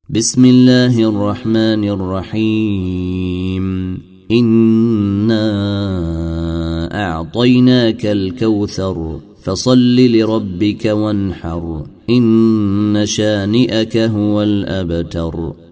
بسم الله الرحمن الرحيم إنا أعطيناك الكوثر فصل لربك وانحر إن شانئك هو الأبتر.